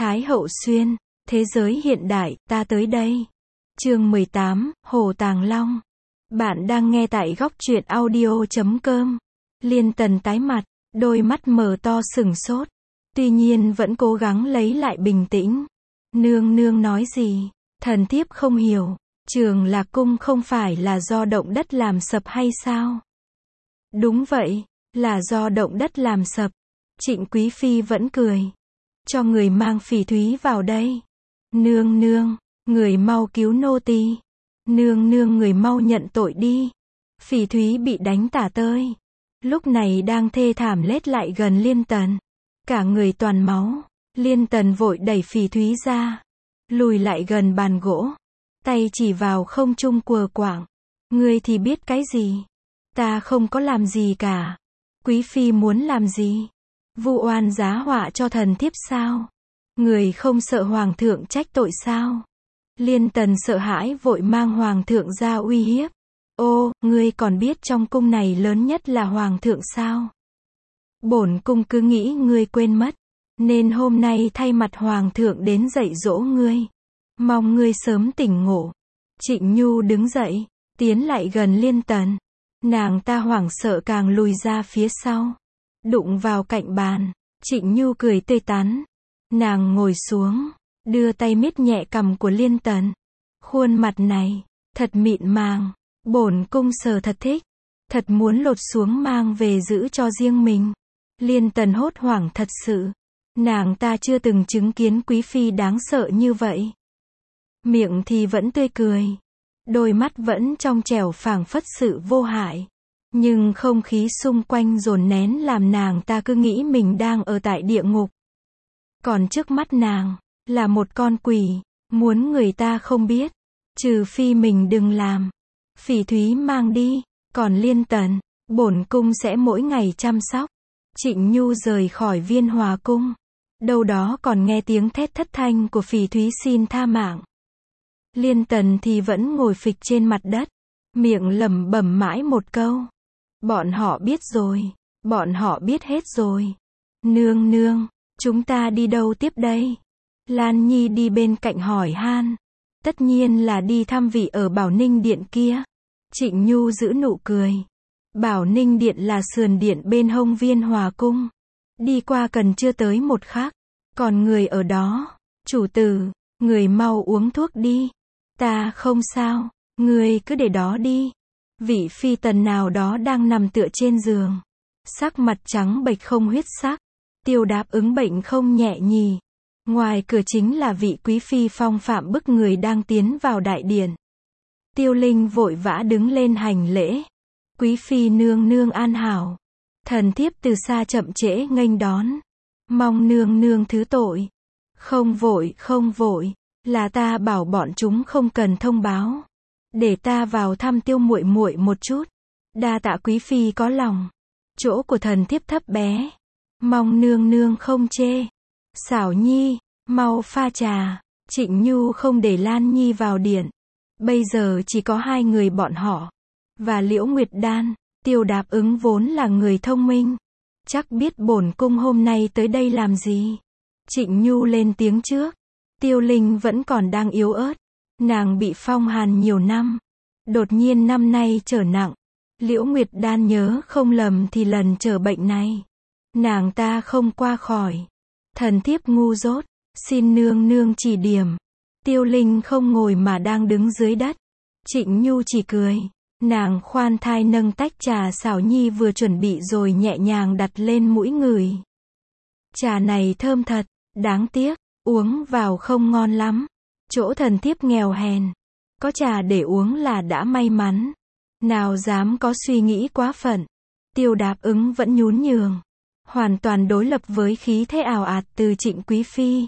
Thái Hậu Xuyên, thế giới hiện đại, ta tới đây. Chương 18, Hồ Tàng Long. Bạn đang nghe tại góc truyện audio.com. Liên Tần tái mặt, đôi mắt mở to sửng sốt. Tuy nhiên vẫn cố gắng lấy lại bình tĩnh. Nương nương nói gì? Thần thiếp không hiểu. Trường Lạc Cung không phải là do động đất làm sập hay sao? Đúng vậy, là do động đất làm sập. Trịnh Quý Phi vẫn cười. Cho người mang Phỉ Thúy vào đây. Nương nương, người mau cứu nô tỳ. Nương nương, người mau nhận tội đi. Phỉ Thúy bị đánh tả tơi. Lúc này đang thê thảm lết lại gần Liên Tần. Cả người toàn máu. Liên Tần vội đẩy Phỉ Thúy ra. Lùi lại gần bàn gỗ. Tay chỉ vào không trung quờ quạng. Ngươi thì biết cái gì? Ta không có làm gì cả. Quý Phi muốn làm gì? Vu oan giá họa cho thần thiếp sao? Người không sợ hoàng thượng trách tội sao? Liên Tần sợ hãi vội mang hoàng thượng ra uy hiếp. Ô, ngươi còn biết trong cung này lớn nhất là hoàng thượng sao? Bổn cung cứ nghĩ ngươi quên mất, nên hôm nay thay mặt hoàng thượng đến dạy dỗ ngươi. Mong ngươi sớm tỉnh ngộ. Trịnh Nhu đứng dậy, tiến lại gần Liên Tần. Nàng ta hoảng sợ càng lùi ra phía sau. Đụng vào cạnh bàn, Trịnh Nhu cười tươi tắn. Nàng ngồi xuống, đưa tay miết nhẹ cằm của Liên Tần. Khuôn mặt này, thật mịn màng, bổn cung sờ thật thích. Thật muốn lột xuống mang về giữ cho riêng mình. Liên Tần hốt hoảng thật sự. Nàng ta chưa từng chứng kiến Quý Phi đáng sợ như vậy. Miệng thì vẫn tươi cười. Đôi mắt vẫn trong trẻo phảng phất sự vô hại. Nhưng không khí xung quanh dồn nén làm nàng ta cứ nghĩ mình đang ở tại địa ngục. Còn trước mắt nàng, là một con quỷ, muốn người ta không biết. Trừ phi mình đừng làm. Phỉ Thúy mang đi, còn Liên Tần, bổn cung sẽ mỗi ngày chăm sóc. Trịnh Nhu rời khỏi Viên Hòa Cung. Đâu đó còn nghe tiếng thét thất thanh của Phỉ Thúy xin tha mạng. Liên Tần thì vẫn ngồi phịch trên mặt đất, miệng lẩm bẩm mãi một câu. Bọn họ biết rồi, bọn họ biết hết rồi. Nương nương, chúng ta đi đâu tiếp đây? Lan Nhi đi bên cạnh hỏi han. Tất nhiên là đi thăm vị ở Bảo Ninh Điện kia. Trịnh Nhu giữ nụ cười. Bảo Ninh Điện là sườn điện bên hông Viên Hòa Cung. Đi qua cần chưa tới một khắc. Còn người ở đó, chủ tử, người mau uống thuốc đi. Ta không sao, người cứ để đó đi. Vị phi tần nào đó đang nằm tựa trên giường. Sắc mặt trắng bệch không huyết sắc. Tiêu Đáp ứng bệnh không nhẹ nhì. Ngoài cửa chính là vị quý phi phong phạm bức người đang tiến vào đại điện. Tiêu Linh vội vã đứng lên hành lễ. Quý phi nương nương an hảo. Thần thiếp từ xa chậm trễ nghênh đón. Mong nương nương thứ tội. Không vội, không vội. Là ta bảo bọn chúng không cần thông báo. Để ta vào thăm Tiêu muội muội một chút. Đa tạ quý phi có lòng. Chỗ của thần thiếp thấp bé. Mong nương nương không chê. Xảo Nhi, mau pha trà. Trịnh Nhu không để Lan Nhi vào điện. Bây giờ chỉ có hai người bọn họ. Và Liễu Nguyệt Đan. Tiêu Đáp ứng vốn là người thông minh. Chắc biết bổn cung hôm nay tới đây làm gì. Trịnh Nhu lên tiếng trước. Tiêu Linh vẫn còn đang yếu ớt. Nàng bị phong hàn nhiều năm. Đột nhiên năm nay trở nặng. Liễu Nguyệt Đan nhớ không lầm thì lần trở bệnh này. Nàng ta không qua khỏi. Thần thiếp ngu dốt. Xin nương nương chỉ điểm. Tiêu Linh không ngồi mà đang đứng dưới đất. Trịnh Nhu chỉ cười. Nàng khoan thai nâng tách trà Xảo Nhi vừa chuẩn bị rồi nhẹ nhàng đặt lên mũi ngửi. Trà này thơm thật. Đáng tiếc, uống vào không ngon lắm. Chỗ thần thiếp nghèo hèn. Có trà để uống là đã may mắn. Nào dám có suy nghĩ quá phận. Tiêu Đáp ứng vẫn nhún nhường. Hoàn toàn đối lập với khí thế ào ạt từ Trịnh Quý Phi.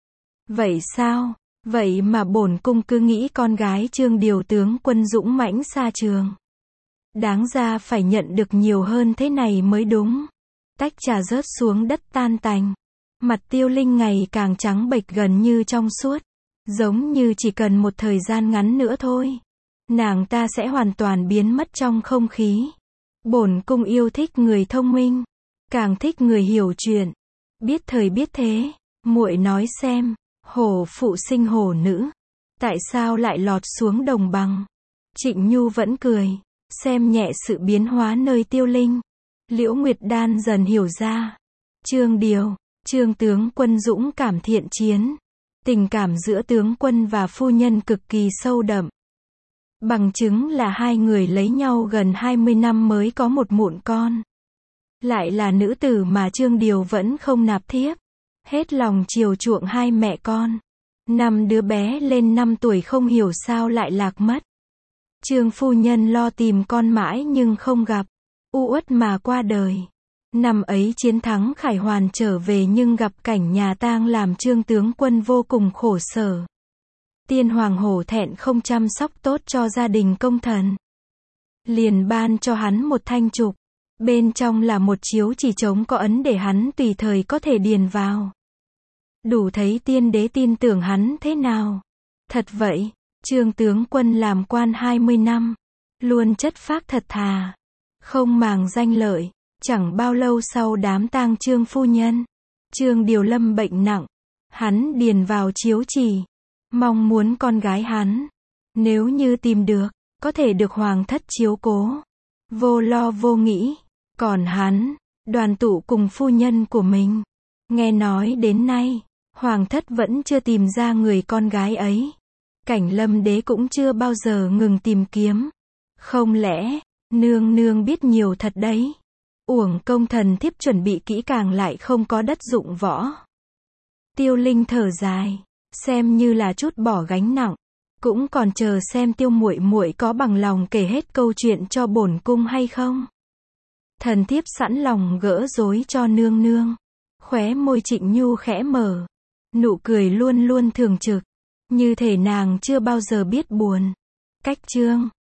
Vậy sao? Vậy mà bổn cung cứ nghĩ con gái Trương điều tướng quân dũng mãnh xa trường. Đáng ra phải nhận được nhiều hơn thế này mới đúng. Tách trà rớt xuống đất tan tành. Mặt Tiêu Linh ngày càng trắng bệch gần như trong suốt. Giống như chỉ cần một thời gian ngắn nữa thôi. Nàng ta sẽ hoàn toàn biến mất trong không khí. Bổn cung yêu thích người thông minh. Càng thích người hiểu chuyện. Biết thời biết thế. Muội nói xem, hổ phụ sinh hổ nữ, tại sao lại lọt xuống đồng bằng? Trịnh Nhu vẫn cười, xem nhẹ sự biến hóa nơi Tiêu Linh. Liễu Nguyệt Đan dần hiểu ra. Trương Điều, Trương tướng quân dũng cảm thiện chiến. Tình cảm giữa tướng quân và phu nhân cực kỳ sâu đậm. Bằng chứng là hai người lấy nhau gần 20 năm mới có một mụn con. Lại là nữ tử mà Trương Điều vẫn không nạp thiếp. Hết lòng chiều chuộng hai mẹ con. Năm đứa bé lên 5 tuổi không hiểu sao lại lạc mất. Trương phu nhân lo tìm con mãi nhưng không gặp. U uất mà qua đời. Năm ấy chiến thắng Khải Hoàn trở về nhưng gặp cảnh nhà tang làm Trương tướng quân vô cùng khổ sở. Tiên hoàng hổ thẹn không chăm sóc tốt cho gia đình công thần. Liền ban cho hắn một thanh trục. Bên trong là một chiếu chỉ trống có ấn để hắn tùy thời có thể điền vào. Đủ thấy tiên đế tin tưởng hắn thế nào. Thật vậy, Trương tướng quân làm quan 20 năm. Luôn chất phác thật thà. Không màng danh lợi. Chẳng bao lâu sau đám tang Trương phu nhân. Trương Điều lâm bệnh nặng. Hắn điền vào chiếu chỉ. Mong muốn con gái hắn. Nếu như tìm được, có thể được hoàng thất chiếu cố. Vô lo vô nghĩ. Còn hắn, đoàn tụ cùng phu nhân của mình. Nghe nói đến nay, hoàng thất vẫn chưa tìm ra người con gái ấy. Cảnh Lâm đế cũng chưa bao giờ ngừng tìm kiếm. Không lẽ, nương nương biết nhiều thật đấy. Uổng công thần thiếp chuẩn bị kỹ càng lại không có đất dụng võ. Tiêu Linh thở dài, xem như là chút bỏ gánh nặng. Cũng còn chờ xem Tiêu muội muội có bằng lòng kể hết câu chuyện cho bổn cung hay không. Thần thiếp sẵn lòng gỡ rối cho nương nương. Khóe môi Trịnh Nhu khẽ mở. Nụ cười luôn luôn thường trực. Như thể nàng chưa bao giờ biết buồn. Cách chương